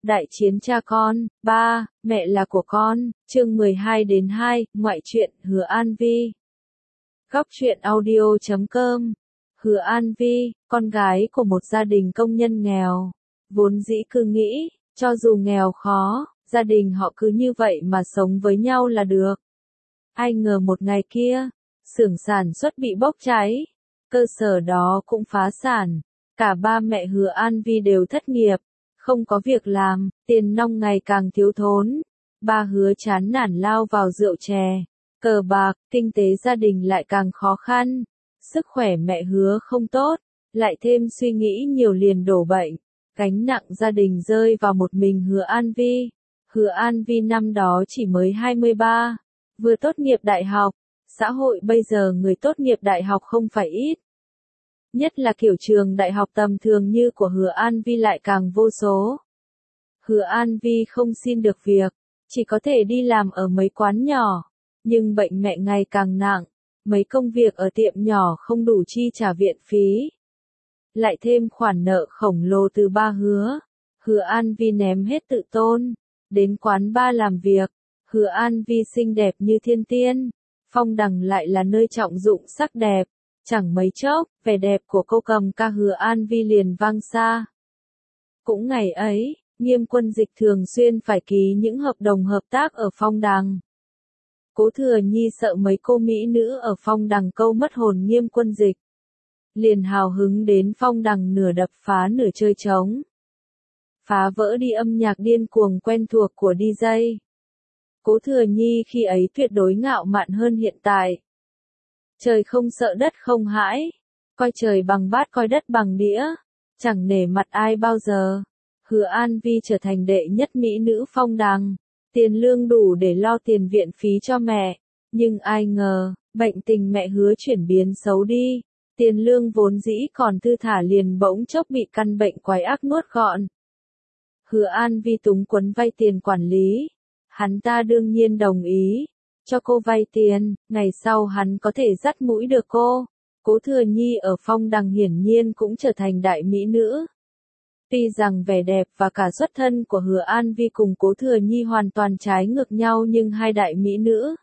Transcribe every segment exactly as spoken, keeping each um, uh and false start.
Đại chiến cha con, ba, mẹ là của con, chương mười hai đến hai, ngoại truyện, Hứa An Vi. Góc truyện audio chấm com. Hứa An Vi, con gái của một gia đình công nhân nghèo. Vốn dĩ cứ nghĩ, cho dù nghèo khó, gia đình họ cứ như vậy mà sống với nhau là được. Ai ngờ một ngày kia, xưởng sản xuất bị bốc cháy, cơ sở đó cũng phá sản. Cả ba mẹ Hứa An Vi đều thất nghiệp, không có việc làm, tiền nong ngày càng thiếu thốn. Ba Hứa chán nản lao vào rượu chè, cờ bạc, kinh tế gia đình lại càng khó khăn. Sức khỏe mẹ Hứa không tốt, lại thêm suy nghĩ nhiều liền đổ bệnh. Gánh nặng gia đình rơi vào một mình Hứa An Vi. Hứa An Vi năm đó chỉ mới hai mươi ba, vừa tốt nghiệp đại học. Xã hội bây giờ người tốt nghiệp đại học không phải ít. Nhất là kiểu trường đại học tầm thường như của Hứa An Vi lại càng vô số. Hứa An Vi không xin được việc, chỉ có thể đi làm ở mấy quán nhỏ. Nhưng bệnh mẹ ngày càng nặng, mấy công việc ở tiệm nhỏ không đủ chi trả viện phí. Lại thêm khoản nợ khổng lồ từ ba Hứa. Hứa An Vi ném hết tự tôn, đến quán bar làm việc. Hứa An Vi xinh đẹp như thiên tiên, Phong Đằng lại là nơi trọng dụng sắc đẹp. Chẳng mấy chốc, vẻ đẹp của cô cầm ca Hứa An Vi liền vang xa. Cũng ngày ấy, Nghiêm Quân Dịch thường xuyên phải ký những hợp đồng hợp tác ở Phong Đằng. Cố Thừa Nhi sợ mấy cô mỹ nữ ở Phong Đằng câu mất hồn Nghiêm Quân Dịch, liền hào hứng đến Phong Đằng nửa đập phá nửa chơi trống, phá vỡ đi âm nhạc điên cuồng quen thuộc của đi jây. Cố Thừa Nhi khi ấy tuyệt đối ngạo mạn hơn hiện tại. Trời không sợ đất không hãi, coi trời bằng bát coi đất bằng đĩa, chẳng nể mặt ai bao giờ. Hứa An Vi trở thành đệ nhất mỹ nữ Phong Đằng, tiền lương đủ để lo tiền viện phí cho mẹ, nhưng ai ngờ, bệnh tình mẹ Hứa chuyển biến xấu đi, tiền lương vốn dĩ còn thư thả liền bỗng chốc bị căn bệnh quái ác nuốt gọn. Hứa An Vi túng quẫn vay tiền quản lý, hắn ta đương nhiên đồng ý cho cô vay tiền, ngày sau hắn có thể dắt mũi được cô. Cố Thừa Nhi ở Phong Đằng hiển nhiên cũng trở thành đại mỹ nữ. Tuy rằng vẻ đẹp và cả xuất thân của Hứa An Vi cùng Cố Thừa Nhi hoàn toàn trái ngược nhau nhưng hai đại mỹ nữ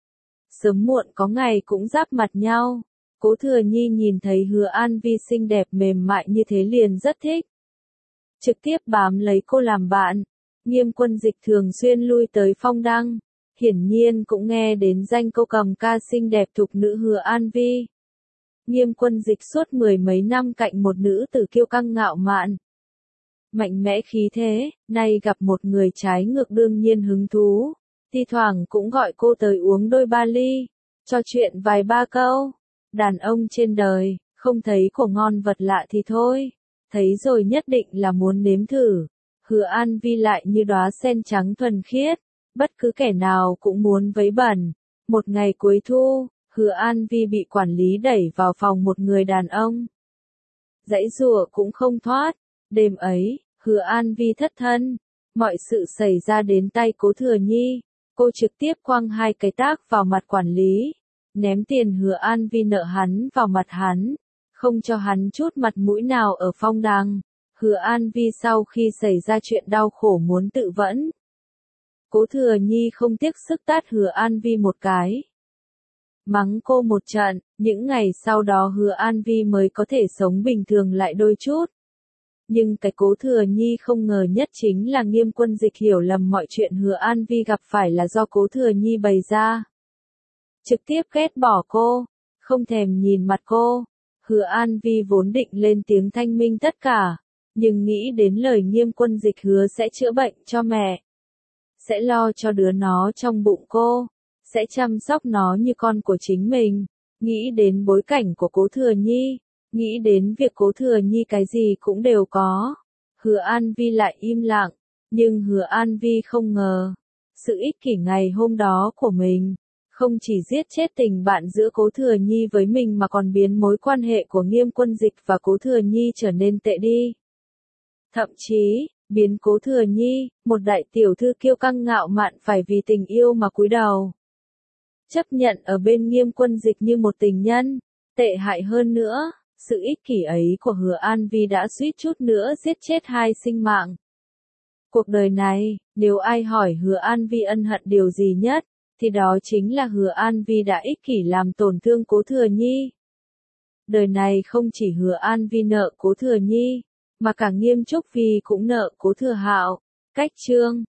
sớm muộn có ngày cũng giáp mặt nhau. Cố Thừa Nhi nhìn thấy Hứa An Vi xinh đẹp mềm mại như thế liền rất thích, trực tiếp bám lấy cô làm bạn. Nghiêm Quân Dịch thường xuyên lui tới Phong Đằng, hiển nhiên cũng nghe đến danh cô cầm ca xinh đẹp thục nữ Hứa An Vi. Nghiêm Quân Dịch suốt mười mấy năm cạnh một nữ tử kiêu căng ngạo mạn, mạnh mẽ khí thế, nay gặp một người trái ngược đương nhiên hứng thú, thi thoảng cũng gọi cô tới uống đôi ba ly, trò chuyện vài ba câu. Đàn ông trên đời, không thấy của ngon vật lạ thì thôi, thấy rồi nhất định là muốn nếm thử. Hứa An Vi lại như đóa sen trắng thuần khiết, bất cứ kẻ nào cũng muốn vấy bẩn. Một ngày cuối thu, Hứa An Vi bị quản lý đẩy vào phòng một người đàn ông. Giãy giụa cũng không thoát. Đêm ấy, Hứa An Vi thất thân. Mọi sự xảy ra đến tay Cố Thừa Nhi. Cô trực tiếp quăng hai cái tác vào mặt quản lý, ném tiền Hứa An Vi nợ hắn vào mặt hắn, không cho hắn chút mặt mũi nào ở Phong Đằng. Hứa An Vi sau khi xảy ra chuyện đau khổ muốn tự vẫn. Cố Thừa Nhi không tiếc sức tát Hứa An Vi một cái, mắng cô một trận. Những ngày sau đó Hứa An Vi mới có thể sống bình thường lại đôi chút. Nhưng cái Cố Thừa Nhi không ngờ nhất chính là Nghiêm Quân Dịch hiểu lầm mọi chuyện Hứa An Vi gặp phải là do Cố Thừa Nhi bày ra. Trực tiếp ghét bỏ cô, không thèm nhìn mặt cô. Hứa An Vi vốn định lên tiếng thanh minh tất cả, nhưng nghĩ đến lời Nghiêm Quân Dịch hứa sẽ chữa bệnh cho mẹ, sẽ lo cho đứa nó trong bụng cô, sẽ chăm sóc nó như con của chính mình. Nghĩ đến bối cảnh của Cố Thừa Nhi, nghĩ đến việc Cố Thừa Nhi cái gì cũng đều có, Hứa An Vi lại im lặng. Nhưng Hứa An Vi không ngờ, sự ích kỷ ngày hôm đó của mình, không chỉ giết chết tình bạn giữa Cố Thừa Nhi với mình mà còn biến mối quan hệ của Nghiêm Quân Dịch và Cố Thừa Nhi trở nên tệ đi. Thậm chí, biến Cố Thừa Nhi, một đại tiểu thư kiêu căng ngạo mạn phải vì tình yêu mà cúi đầu, chấp nhận ở bên Nghiêm Quân Dịch như một tình nhân. Tệ hại hơn nữa, sự ích kỷ ấy của Hứa An Vi đã suýt chút nữa giết chết hai sinh mạng. Cuộc đời này, nếu ai hỏi Hứa An Vi ân hận điều gì nhất, thì đó chính là Hứa An Vi đã ích kỷ làm tổn thương Cố Thừa Nhi. Đời này không chỉ Hứa An Vi nợ Cố Thừa Nhi, mà cả Nghiêm Trúc Vi cũng nợ Cố Thừa Hạo. Cách chương